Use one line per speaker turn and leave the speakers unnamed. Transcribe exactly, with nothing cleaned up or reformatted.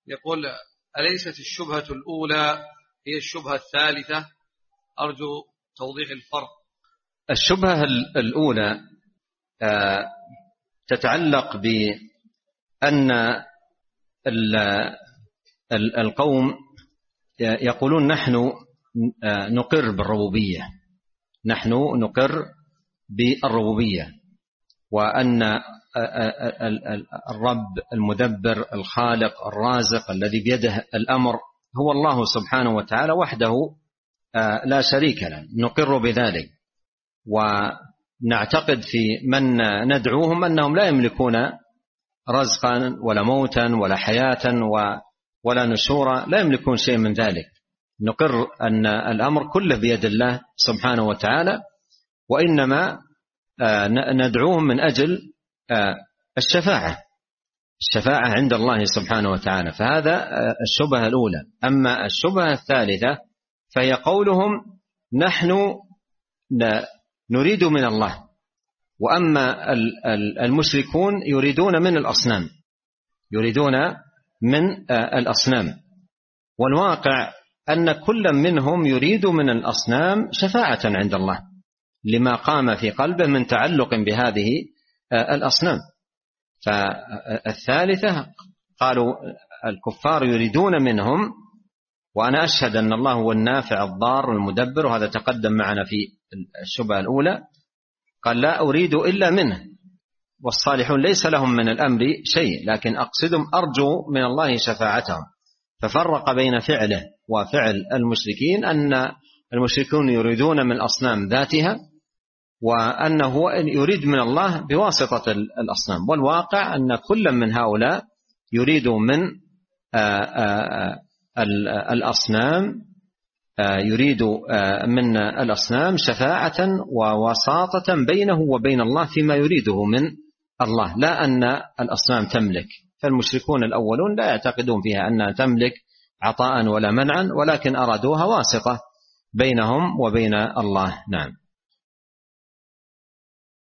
يقول: أليست الشبهة الأولى هي الشبهة الثالثة؟ أرجو توضيح الفرق.
الشبهة الأولى تتعلق بأن القوم يقولون نحن نقر بالربوبية، نحن نقر بالربوبية، وأن الرب المدبر الخالق الرازق الذي بيده الأمر هو الله سبحانه وتعالى وحده لا شريك له، نقر بذلك، ونعتقد في من ندعوهم أنهم لا يملكون رزقا ولا موتا ولا حياة ولا نشورا، لا يملكون شيء من ذلك. نقر أن الأمر كله بيد الله سبحانه وتعالى، وإنما ندعوهم من أجل الشفاعة الشفاعة عند الله سبحانه وتعالى. فهذا الشبهة الأولى. أما الشبهة الثالثة فهي قولهم نحن نريد من الله، وأما المشركون يريدون من الأصنام، يريدون من الأصنام. والواقع أن كل منهم يريد من الأصنام شفاعة عند الله لما قام في قلبه من تعلق بهذه الأصنام. فالثالثة قالوا الكفار يريدون منهم، وأنا أشهد أن الله هو النافع الضار المدبر، وهذا تقدم معنا في الشبهة الأولى. قال لا أريد إلا منه، والصالحون ليس لهم من الأمر شيء، لكن أقصدهم أرجو من الله شفاعتهم. ففرق بين فعله وفعل المشركين، أن المشركون يريدون من الأصنام ذاتها، وأنه يريد من الله بواسطة الأصنام. والواقع أن كل من هؤلاء يريد من الأصنام يريد من الأصنام شفاعة ووساطة بينه وبين الله فيما يريده من الله، لا أن الأصنام تملك. فالمشركون الأولون لا يعتقدون فيها أنها تملك عطاء ولا منعا، ولكن أرادوها واسطة بينهم وبين الله. نعم.